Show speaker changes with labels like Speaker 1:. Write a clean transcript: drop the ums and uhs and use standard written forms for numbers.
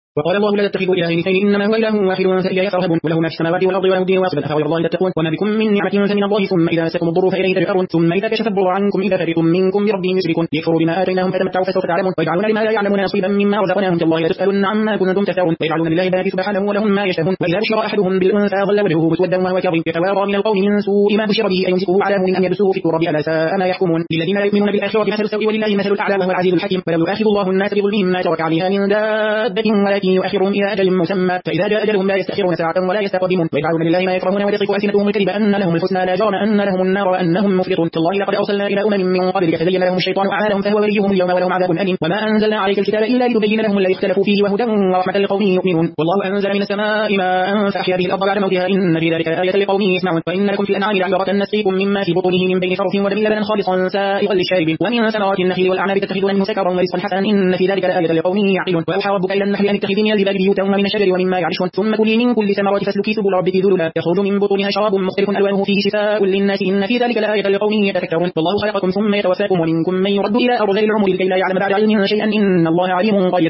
Speaker 1: وقال الله لا تتخذوا إلهين اثنين إنما هو إله واحد فإياي فارهبون وله ما في السماوات والأرض وله الدين واصبا أفغير الله تتقون وما بكم من نعمة فمن الله ثم إذا مسكم الضر فإليه تجأرون ثم إذا كشف الضر عنكم إذا فريق منكم بربهم يشركون ليكفروا بما آتيناهم فتمتعوا فسوف تعلمون ويجعلون لما لا يعلمون نصيبا مما رزقناهم تالله لتسألن عما كنتم تفترون ويجعلون لله بنات سبحانه ولهم ما يشتهون وإذا بشر أحدهم بالأنثى ظل وجهه مسودا وهو كظيم يتوارى من القوم من سوء ما بشر به أيمسكه على هون أم يدسوه في التراب ألا ساء ما يحكمون للذين لا يؤمنون بالآخرة مثل السوء ولله مثل الأعلى وهو العزيز الحكيم ولو يؤاخذ الله الناس بظلمهم ما ترك عليها من دابة ولكن يؤخرهم إلى أجل مسمى فإذا جاء أجلهم لا يستأخرون ساعة ولا يستقدمون ويجعلون لله ما يكرهون ويصف ألسنتهم الكذب أن لهم الحسنى لا جرم أن لهم النار وأنهم مفلحون تالله لقد أرسلنا إلى من قبلك فزين لهم الشيطان أعمالهم فهو وليهم اليوم ولهم عذاب أليم وما أنزلنا عليك الكتاب إلا لتبين لهم الذي اختلفوا فيه وهدى ورحمة لقوم يؤمنون والله أنزل من السماء ماء فأحيا به الأرض بعد موتها إن في ذلك آية لقوم يسمعون وإن لكم في الأنعام لعبرة نسقيكم مما في بطونه من بين فرث ودم لبنا خالصا سائغا للشاربين ومن ثمرات النخيل والأعناب تتخذون منه سكرا ورزقا حسنا إن في ذلك آية لقوم يعقلون وأوحى ربك إلى النحل أن اتخذي من الجبال بيوتا ومن الشجر ومما يعرشون ثم كلي من كل ثمرات فاسلكي سبل ربك ذللا يخرج من بطونها شراب مختلف ألوانه فيه شفاء للناس إن في ذلك لآية لقوم يتفكرون والله خلقكم ثم يتوفاكم ومنكم من يرد إلى أرذل العمر لكي لا يعلم بعد علم شيئا إن الله عليم قدير